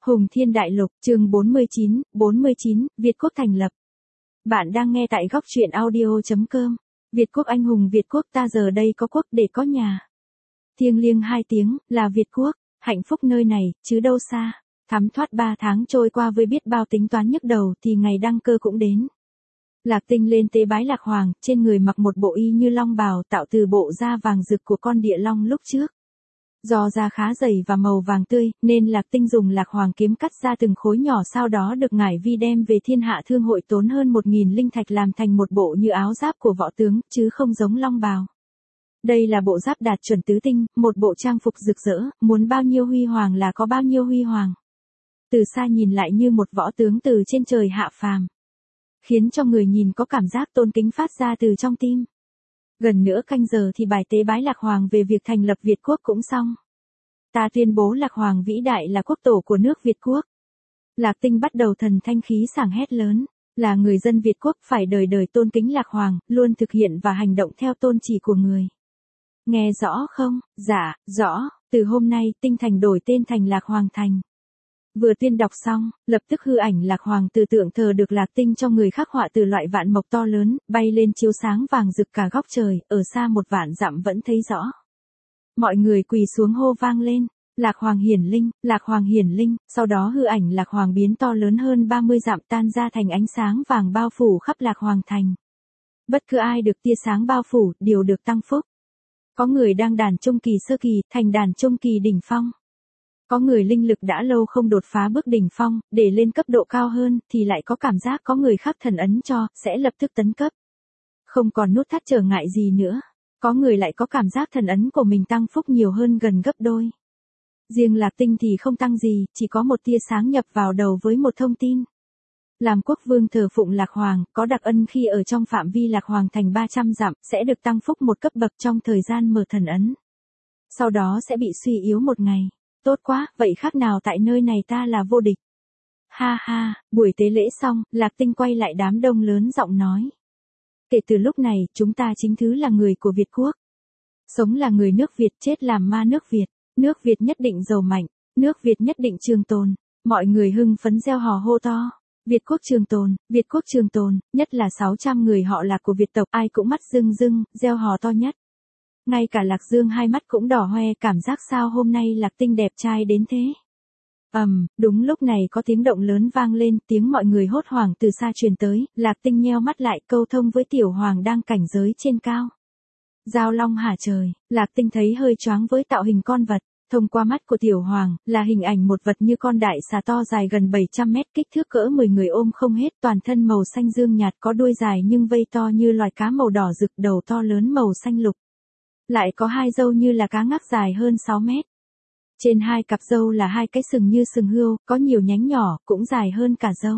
Hùng Thiên Đại Lục, chương 49, Việt Quốc thành lập. Bạn đang nghe tại góc truyện audio.com. Việt Quốc anh hùng Việt Quốc ta giờ đây có quốc để có nhà. Thiêng liêng hai tiếng, là Việt Quốc, hạnh phúc nơi này, chứ đâu xa. Thấm thoát 3 tháng trôi qua với biết bao tính toán nhức đầu thì ngày đăng cơ cũng đến. Lạc Tinh lên tế bái Lạc Hoàng, trên người mặc một bộ y như long bào tạo từ bộ da vàng rực của con địa long lúc trước. Do da khá dày và màu vàng tươi, nên Lạc Tinh dùng Lạc Hoàng kiếm cắt ra từng khối nhỏ, sau đó được ngải vi đem về Thiên Hạ Thương Hội tốn hơn 1.000 linh thạch làm thành một bộ như áo giáp của võ tướng, chứ không giống long bào. Đây là bộ giáp đạt chuẩn tứ tinh, một bộ trang phục rực rỡ, muốn bao nhiêu huy hoàng là có bao nhiêu huy hoàng. Từ xa nhìn lại như một võ tướng từ trên trời hạ phàm, khiến cho người nhìn có cảm giác tôn kính phát ra từ trong tim. Gần nửa canh giờ thì bài tế bái Lạc Hoàng về việc thành lập Việt Quốc cũng xong. Ta tuyên bố Lạc Hoàng vĩ đại là quốc tổ của nước Việt Quốc. Lạc Tinh bắt đầu thần thanh khí sảng hét lớn, là người dân Việt Quốc phải đời đời tôn kính Lạc Hoàng, luôn thực hiện và hành động theo tôn chỉ của người. Nghe rõ không? Dạ, rõ, từ hôm nay Tinh Thành đổi tên thành Lạc Hoàng Thành. Vừa tuyên đọc xong, lập tức hư ảnh Lạc Hoàng từ tượng thờ được Lạc Tinh cho người khắc họa từ loại vạn mộc to lớn, bay lên chiếu sáng vàng rực cả góc trời, ở xa 1 vạn dặm vẫn thấy rõ. Mọi người quỳ xuống hô vang lên, Lạc Hoàng hiển linh, Lạc Hoàng hiển linh, sau đó hư ảnh Lạc Hoàng biến to lớn hơn 30 dặm tan ra thành ánh sáng vàng bao phủ khắp Lạc Hoàng Thành. Bất cứ ai được tia sáng bao phủ, đều được tăng phúc. Có người đang đàn trung kỳ sơ kỳ, thành đàn trung kỳ đỉnh phong. Có người linh lực đã lâu không đột phá bước đỉnh phong, để lên cấp độ cao hơn, thì lại có cảm giác có người khắc thần ấn cho, sẽ lập tức tấn cấp. Không còn nút thắt trở ngại gì nữa. Có người lại có cảm giác thần ấn của mình tăng phúc nhiều hơn gần gấp đôi. Riêng Lạc Tinh thì không tăng gì, chỉ có một tia sáng nhập vào đầu với một thông tin. Làm quốc vương thờ phụng Lạc Hoàng, có đặc ân khi ở trong phạm vi Lạc Hoàng thành 300 dặm, sẽ được tăng phúc một cấp bậc trong thời gian mở thần ấn. Sau đó sẽ bị suy yếu một ngày. Tốt quá, vậy khác nào tại nơi này ta là vô địch. Ha ha, buổi tế lễ xong, Lạc Tinh quay lại đám đông lớn giọng nói. Kể từ lúc này, chúng ta chính thức là người của Việt Quốc. Sống là người nước Việt, chết làm ma nước Việt. Nước Việt nhất định giàu mạnh, nước Việt nhất định trường tồn. Mọi người hưng phấn reo hò hô to. Việt Quốc trường tồn, Việt Quốc trường tồn, nhất là 600 người họ Lạc của Việt tộc, ai cũng mắt rưng rưng, reo hò to nhất. Ngay cả Lạc Dương hai mắt cũng đỏ hoe, cảm giác sao hôm nay Lạc Tinh đẹp trai đến thế. Đúng lúc này có tiếng động lớn vang lên, tiếng mọi người hốt hoảng từ xa truyền tới, Lạc Tinh nheo mắt lại câu thông với Tiểu Hoàng đang cảnh giới trên cao. Giao long hả trời, Lạc Tinh thấy hơi choáng với tạo hình con vật. Thông qua mắt của Tiểu Hoàng, là hình ảnh một vật như con đại xà to dài gần 700 mét, kích thước cỡ 10 người ôm không hết, toàn thân màu xanh dương nhạt, có đuôi dài nhưng vây to như loài cá màu đỏ rực, đầu to lớn màu xanh lục. Lại có 2 râu như là cá ngắc dài hơn 6 mét. Trên 2 cặp râu là 2 cái sừng như sừng hươu, có nhiều nhánh nhỏ, cũng dài hơn cả râu.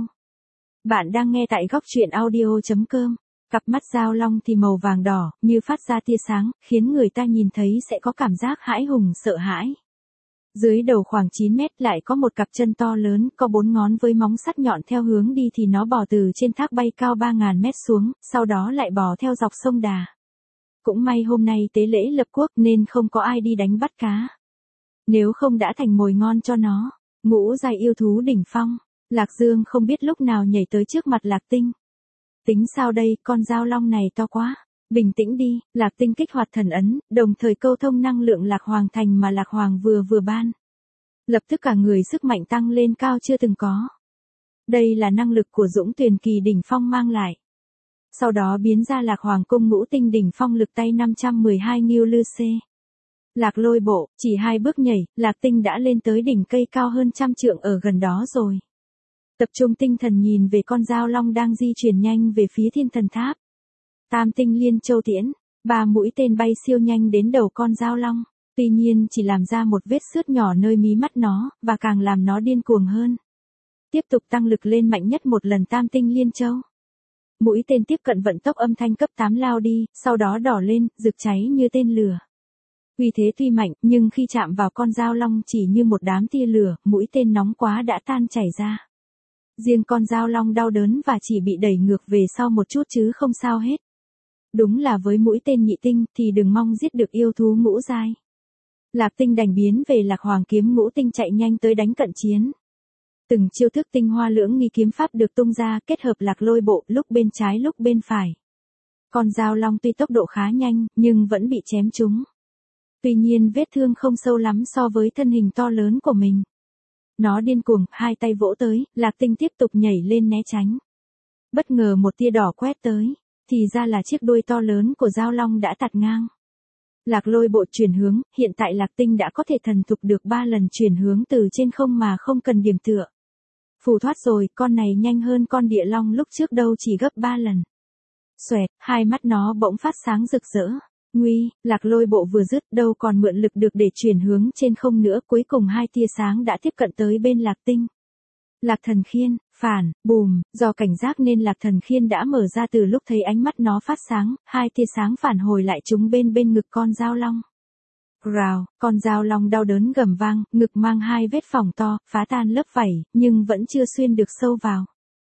Bạn đang nghe tại góc truyện audio.com. Cặp mắt giao long thì màu vàng đỏ, như phát ra tia sáng, khiến người ta nhìn thấy sẽ có cảm giác hãi hùng sợ hãi. Dưới đầu khoảng 9 mét lại có một cặp chân to lớn, có 4 ngón với móng sắt nhọn, theo hướng đi thì nó bò từ trên thác bay cao 3.000 mét xuống, sau đó lại bò theo dọc sông Đà. Cũng may hôm nay tế lễ lập quốc nên không có ai đi đánh bắt cá. Nếu không đã thành mồi ngon cho nó. Ngũ giai yêu thú đỉnh phong. Lạc Dương không biết lúc nào nhảy tới trước mặt Lạc Tinh. Tính sao đây, con dao long này to quá. Bình tĩnh đi, Lạc Tinh kích hoạt thần ấn, đồng thời câu thông năng lượng Lạc Hoàng thành mà Lạc Hoàng vừa ban. Lập tức cả người sức mạnh tăng lên cao chưa từng có. Đây là năng lực của Dũng Tuyền kỳ đỉnh phong mang lại. Sau đó biến ra Lạc Hoàng cung ngũ tinh đỉnh phong, lực tay 512 Ngưu Lư C. Lạc Lôi bộ, chỉ 2 bước nhảy, Lạc Tinh đã lên tới đỉnh cây cao hơn 100 trượng ở gần đó rồi. Tập trung tinh thần nhìn về con dao long đang di chuyển nhanh về phía Thiên Thần Tháp. Tam tinh liên châu tiễn, 3 mũi tên bay siêu nhanh đến đầu con dao long, tuy nhiên chỉ làm ra một vết xước nhỏ nơi mí mắt nó, và càng làm nó điên cuồng hơn. Tiếp tục tăng lực lên mạnh nhất một lần tam tinh liên châu. Mũi tên tiếp cận vận tốc âm thanh cấp 8 lao đi, sau đó đỏ lên, rực cháy như tên lửa. Uy thế tuy mạnh, nhưng khi chạm vào con dao long chỉ như một đám tia lửa, mũi tên nóng quá đã tan chảy ra. Riêng con dao long đau đớn và chỉ bị đẩy ngược về sau một chút chứ không sao hết. Đúng là với mũi tên nhị tinh thì đừng mong giết được yêu thú ngũ giai. Lạc Tinh đành biến về Lạc Hoàng kiếm ngũ tinh chạy nhanh tới đánh cận chiến. Từng chiêu thức tinh hoa lưỡng nghi kiếm pháp được tung ra, kết hợp Lạc Lôi bộ lúc bên trái lúc bên phải. Con dao long tuy tốc độ khá nhanh, nhưng vẫn bị chém trúng. Tuy nhiên vết thương không sâu lắm so với thân hình to lớn của mình. Nó điên cuồng, hai tay vỗ tới, Lạc Tinh tiếp tục nhảy lên né tránh. Bất ngờ một tia đỏ quét tới, thì ra là chiếc đuôi to lớn của dao long đã tạt ngang. Lạc Lôi bộ chuyển hướng, hiện tại Lạc Tinh đã có thể thần thục được 3 lần chuyển hướng từ trên không mà không cần điểm tựa. Phù thoát rồi, con này nhanh hơn con địa long lúc trước đâu chỉ gấp 3 lần. Xoẹt, hai mắt nó bỗng phát sáng rực rỡ. Nguy, Lạc Lôi bộ vừa dứt đâu còn mượn lực được để chuyển hướng trên không nữa, cuối cùng hai tia sáng đã tiếp cận tới bên Lạc Tinh. Lạc Thần Khiên, phản, bùm, do cảnh giác nên Lạc Thần Khiên đã mở ra từ lúc thấy ánh mắt nó phát sáng, hai tia sáng phản hồi lại chúng bên ngực con dao long. Rào, con dao long đau đớn gầm vang, ngực mang hai vết phỏng to, phá tan lớp vảy, nhưng vẫn chưa xuyên được sâu vào.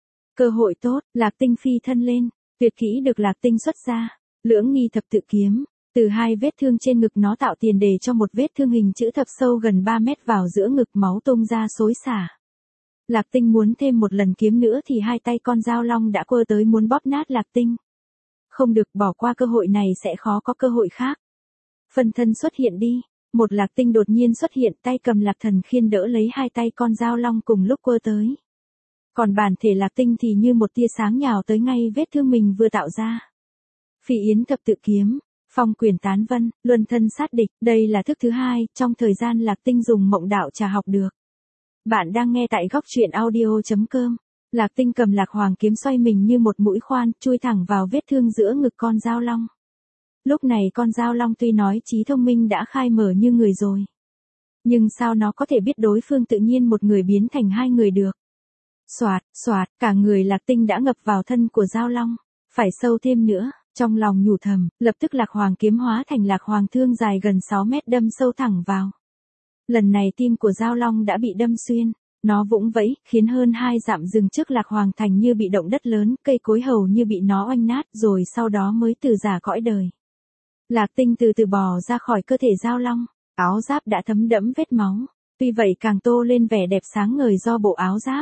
Cơ hội tốt, Lạc Tinh phi thân lên, tuyệt kỹ được Lạc Tinh xuất ra, lưỡng nghi thập tự kiếm. Từ hai vết thương trên ngực nó tạo tiền đề cho một vết thương hình chữ thập sâu gần 3 mét vào giữa ngực, máu tung ra xối xả. Lạc Tinh muốn thêm một lần kiếm nữa thì hai tay con dao long đã quơ tới muốn bóp nát Lạc Tinh. Không được, bỏ qua cơ hội này sẽ khó có cơ hội khác. Phân thân xuất hiện đi. Một Lạc Tinh đột nhiên xuất hiện, tay cầm Lạc Thần Khiên đỡ lấy hai tay con dao long cùng lúc quơ tới. Còn bản thể Lạc Tinh thì như một tia sáng nhào tới ngay vết thương mình vừa tạo ra. Phỉ Yến thập tự kiếm, phong quyền tán vân, luân thân sát địch, đây là thức thứ hai trong thời gian Lạc Tinh dùng mộng đạo trà học được. Bạn đang nghe tại góc truyện audio.com. Lạc Tinh cầm Lạc Hoàng kiếm xoay mình như một mũi khoan, chui thẳng vào vết thương giữa ngực con dao long. Lúc này con dao long tuy nói trí thông minh đã khai mở như người rồi. Nhưng sao nó có thể biết đối phương tự nhiên một người biến thành hai người được. Xoạt, xoạt, cả người Lạc Tinh đã ngập vào thân của dao long. Phải sâu thêm nữa, trong lòng nhủ thầm, lập tức Lạc Hoàng kiếm hóa thành Lạc Hoàng thương dài gần 6 mét đâm sâu thẳng vào. Lần này tim của dao long đã bị đâm xuyên, nó vũng vẫy, khiến hơn 2 dặm rừng trước Lạc Hoàng thành như bị động đất lớn, cây cối hầu như bị nó oanh nát, rồi sau đó mới từ giã cõi đời. Lạc Tinh từ từ bò ra khỏi cơ thể dao long, áo giáp đã thấm đẫm vết máu, tuy vậy càng tô lên vẻ đẹp sáng ngời do bộ áo giáp.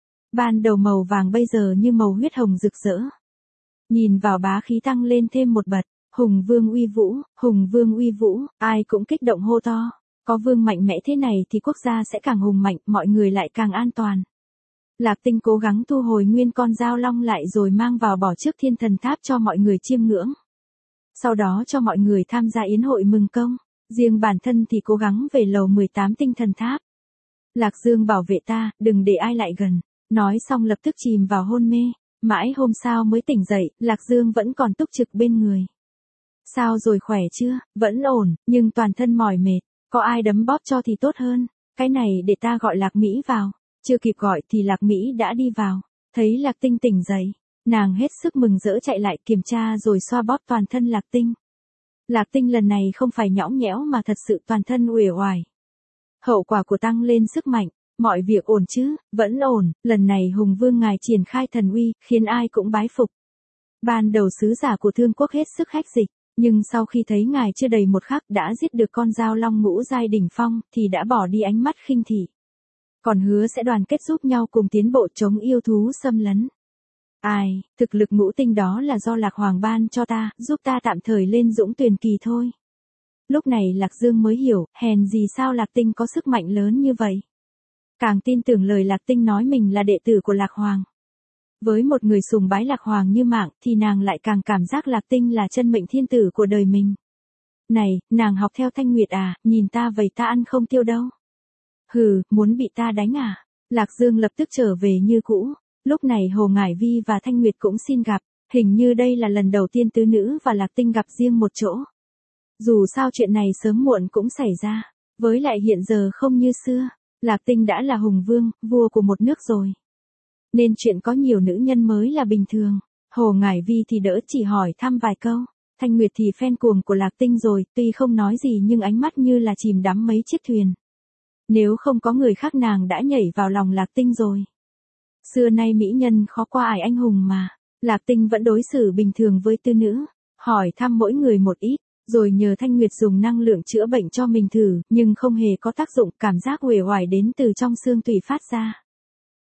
Ban đầu màu vàng bây giờ như màu huyết hồng rực rỡ. Nhìn vào bá khí tăng lên thêm một bậc, hùng vương uy vũ, hùng vương uy vũ, ai cũng kích động hô to. Có vương mạnh mẽ thế này thì quốc gia sẽ càng hùng mạnh, mọi người lại càng an toàn. Lạc Tinh cố gắng thu hồi nguyên con dao long lại rồi mang vào bỏ trước thiên thần tháp cho mọi người chiêm ngưỡng. Sau đó cho mọi người tham gia yến hội mừng công, riêng bản thân thì cố gắng về lầu 18 tinh thần tháp. Lạc Dương bảo vệ ta, đừng để ai lại gần, nói xong lập tức chìm vào hôn mê, mãi hôm sau mới tỉnh dậy, Lạc Dương vẫn còn túc trực bên người. Sao rồi, khỏe chưa? Vẫn ổn, nhưng toàn thân mỏi mệt. Có ai đấm bóp cho thì tốt hơn, cái này để ta gọi Lạc Mỹ vào. Chưa kịp gọi thì Lạc Mỹ đã đi vào, thấy Lạc Tinh tỉnh dậy, nàng hết sức mừng rỡ chạy lại kiểm tra rồi xoa bóp toàn thân Lạc Tinh. Lạc Tinh lần này không phải nhõng nhẽo mà thật sự toàn thân uể oải. Hậu quả của tăng lên sức mạnh, mọi việc ổn chứ? Vẫn ổn, lần này Hùng Vương ngài triển khai thần uy, khiến ai cũng bái phục. Ban đầu sứ giả của Thương Quốc hết sức hách dịch. Nhưng sau khi thấy ngài chưa đầy một khắc đã giết được con dao long ngũ giai đỉnh phong, thì đã bỏ đi ánh mắt khinh thị. Còn hứa sẽ đoàn kết giúp nhau cùng tiến bộ chống yêu thú xâm lấn. Ai, thực lực ngũ tinh đó là do Lạc Hoàng ban cho ta, giúp ta tạm thời lên Dũng Tuyền kỳ thôi. Lúc này Lạc Dương mới hiểu, hèn gì sao Lạc Tinh có sức mạnh lớn như vậy. Càng tin tưởng lời Lạc Tinh nói mình là đệ tử của Lạc Hoàng. Với một người sùng bái Lạc Hoàng như mạng thì nàng lại càng cảm giác Lạc Tinh là chân mệnh thiên tử của đời mình. Này, nàng học theo Thanh Nguyệt à, nhìn ta vậy ta ăn không tiêu đâu. Hừ, muốn bị ta đánh à? Lạc Dương lập tức trở về như cũ. Lúc này Hồ Ngải Vi và Thanh Nguyệt cũng xin gặp, hình như đây là lần đầu tiên tứ nữ và Lạc Tinh gặp riêng một chỗ. Dù sao chuyện này sớm muộn cũng xảy ra, với lại hiện giờ không như xưa, Lạc Tinh đã là hùng vương, vua của một nước rồi. Nên chuyện có nhiều nữ nhân mới là bình thường. Hồ Ngải Vi thì đỡ chỉ hỏi thăm vài câu. Thanh Nguyệt thì fan cuồng của Lạc Tinh rồi, tuy không nói gì nhưng ánh mắt như là chìm đắm mấy chiếc thuyền. Nếu không có người khác nàng đã nhảy vào lòng Lạc Tinh rồi. Xưa nay mỹ nhân khó qua ải anh hùng mà. Lạc Tinh vẫn đối xử bình thường với tư nữ, hỏi thăm mỗi người một ít, rồi nhờ Thanh Nguyệt dùng năng lượng chữa bệnh cho mình thử, nhưng không hề có tác dụng, cảm giác uể oải đến từ trong xương tủy phát ra.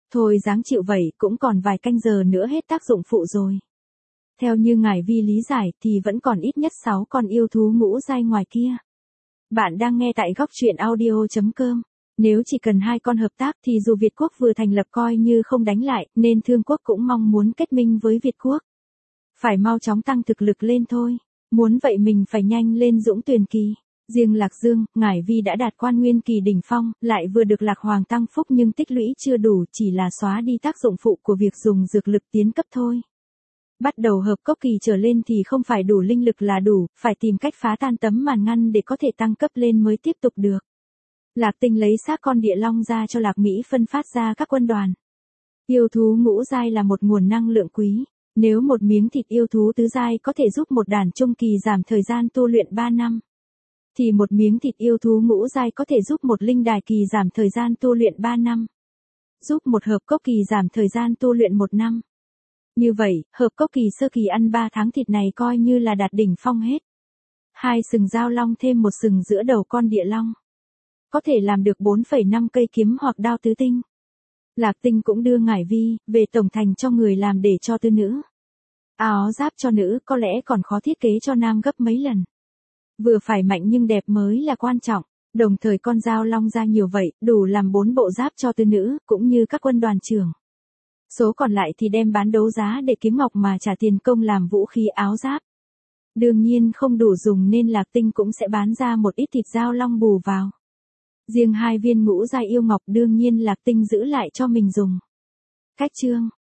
Thôi dáng chịu vậy, cũng còn vài canh giờ nữa hết tác dụng phụ rồi. Theo như ngài Vi lý giải thì vẫn còn ít nhất 6 con yêu thú ngũ giai ngoài kia. Bạn đang nghe tại góc truyện audio.com. Nếu chỉ cần 2 con hợp tác thì dù Việt quốc vừa thành lập coi như không đánh lại, nên Thương quốc cũng mong muốn kết minh với Việt quốc. Phải mau chóng tăng thực lực lên thôi. Muốn vậy mình phải nhanh lên Dũng Tuyền kỳ. Riêng Lạc Dương, ngải Vi đã đạt quan nguyên kỳ đỉnh phong, lại vừa được Lạc Hoàng tăng phúc nhưng tích lũy chưa đủ, chỉ là xóa đi tác dụng phụ của việc dùng dược lực tiến cấp thôi. Bắt đầu hợp cốc kỳ trở lên thì không phải đủ linh lực là đủ, phải tìm cách phá tan tấm màn ngăn để có thể tăng cấp lên mới tiếp tục được. Lạc Tinh lấy xác con địa long ra cho Lạc Mỹ phân phát ra các quân đoàn. Yêu thú ngũ giai là một nguồn năng lượng quý. Nếu một miếng thịt yêu thú tứ giai có thể giúp một đàn trung kỳ giảm thời gian tu luyện 3 năm, thì một miếng thịt yêu thú ngũ giai có thể giúp một linh đài kỳ giảm thời gian tu luyện 3 năm. Giúp một hợp cốc kỳ giảm thời gian tu luyện 1 năm. Như vậy, hợp cốc kỳ sơ kỳ ăn 3 tháng thịt này coi như là đạt đỉnh phong hết. 2 sừng dao long thêm 1 sừng giữa đầu con địa long. Có thể làm được 4,5 cây kiếm hoặc đao tứ tinh. Lạc Tinh cũng đưa ngải Vi về tổng thành cho người làm để cho tư nữ. Áo giáp cho nữ có lẽ còn khó thiết kế cho nam gấp mấy lần. Vừa phải mạnh nhưng đẹp mới là quan trọng. Đồng thời con dao long ra nhiều vậy, đủ làm 4 bộ giáp cho tư nữ, cũng như các quân đoàn trưởng. Số còn lại thì đem bán đấu giá để kiếm ngọc mà trả tiền công làm vũ khí áo giáp. Đương nhiên không đủ dùng nên Lạc Tinh cũng sẽ bán ra một ít thịt dao long bù vào. Riêng 2 viên ngũ giai yêu ngọc đương nhiên Lạc Tinh giữ lại cho mình dùng. Cách chương